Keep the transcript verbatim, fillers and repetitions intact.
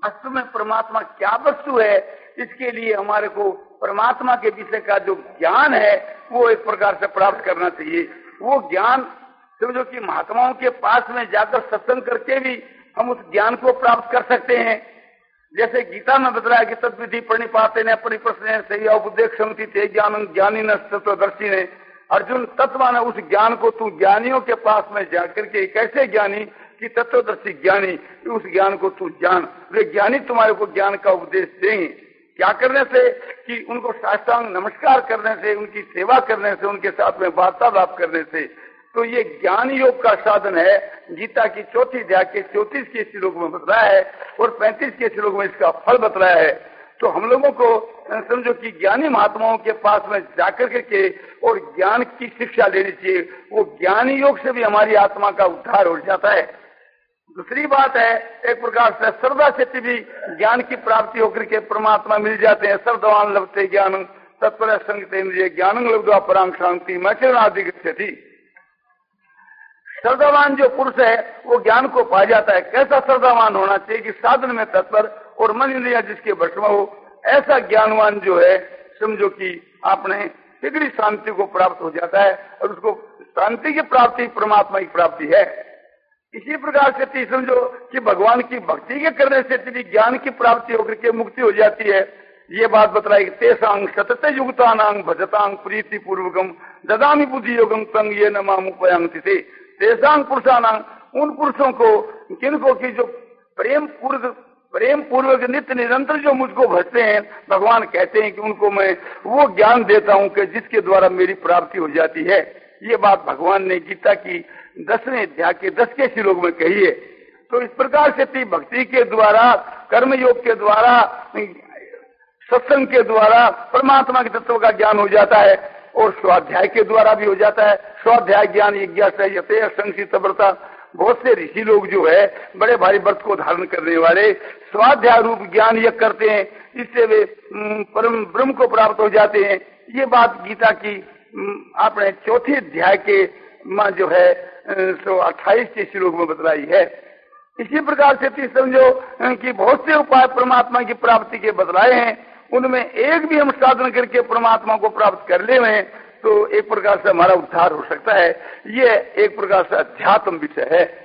वास्तव में परमात्मा क्या वस्तु है, इसके लिए हमारे को परमात्मा के विषय का जो ज्ञान है वो एक प्रकार से प्राप्त करना चाहिए। वो ज्ञान समझो कि महात्माओं के पास में जाकर सत्संग करके भी हम उस ज्ञान को प्राप्त कर सकते हैं। जैसे गीता में बताया कि तत्विधि प्रणिपाते ने परिप्रश्न सही उपदेश समिति थे ज्ञान ज्ञानी न तत्वदर्शी ने। अर्जुन तत्व ने उस ज्ञान को तू ज्ञानियों के पास में जाकर के, कैसे ज्ञानी कि तत्वदर्शी ज्ञानी, उस ज्ञान को तू जान। वे ज्ञानी तुम्हारे को ज्ञान का उपदेश देंगे। क्या करने से कि उनको साष्टांग नमस्कार करने से, उनकी सेवा करने से, उनके साथ में वार्तालाप करने से। तो ये ज्ञान योग का साधन है। गीता की चौथी अध्याय के चौतीस के श्लोक में बताया है और पैंतीस के श्लोक में इसका फल बताया है। तो हम लोगों को समझो कि ज्ञानी महात्माओं के पास में जाकर के और ज्ञान की शिक्षा लेनी चाहिए। वो ज्ञान योग से भी हमारी आत्मा का उद्धार हो जाता है। दूसरी बात है, एक प्रकार से श्रद्धा से भी ज्ञान की प्राप्ति होकर के परमात्मा मिल जाते हैं। श्रद्धावान लभते ज्ञान तत्पर संगतेन्द्रिय ज्ञान लब्ध्वा परां शांति मैचरणादि गच्छति। श्रद्धावान जो पुरुष है वो ज्ञान को पा जाता है। कैसा श्रद्धावान होना चाहिए कि साधन में तत्पर और मन इंद्रिया जिसके वश में हो, ऐसा ज्ञानवान जो है समझो कि आपने शीघ्र शांति को प्राप्त हो जाता है और उसको शांति की प्राप्ति परमात्मा की प्राप्ति है। इसी प्रकार से समझो कि भगवान की भक्ति के करने से भी ज्ञान की प्राप्ति होकर के मुक्ति हो जाती है। ये बात बतलाई तेसांग सतत युक्तानांग भजतांग प्रीति पूर्वकम ददामी बुद्धि योगम तंग ये नमामुपयांति थे। तेसांग पुरुषानांग, उन पुरुषों को किनको की जो प्रेम पूर्व प्रेम पूर्वक नित्य निरंतर जो मुझको भजते हैं, भगवान कहते हैं कि उनको मैं वो ज्ञान देता हूं कि जिसके द्वारा मेरी प्राप्ति हो जाती है। ये बात भगवान ने गीता की दसवें अध्याय के दस के श्लोक में कही है। तो इस प्रकार से भक्ति के द्वारा, कर्म योग के द्वारा, सत्संग के द्वारा परमात्मा के तत्व का ज्ञान हो जाता है और स्वाध्याय के द्वारा भी हो जाता है। स्वाध्याय ज्ञान यज्ञ संक्षिप्त व्रता, बहुत से ऋषि लोग जो है बड़े भारी व्रत को धारण करने वाले स्वाध्याय रूप ज्ञान यज्ञ करते हैं, इससे वे परम ब्रह्म को प्राप्त हो जाते हैं। ये बात गीता की आपने चौथे अध्याय के मां जो है सो अट्ठाईस के श्लोक में बतलाई है। इसी प्रकार से समझो कि बहुत से उपाय परमात्मा की प्राप्ति के बतलाए हैं, उनमें एक भी हम साधन करके परमात्मा को प्राप्त कर ले हैं तो एक प्रकार से हमारा उद्धार हो सकता है। ये एक प्रकार से अध्यात्म विषय है।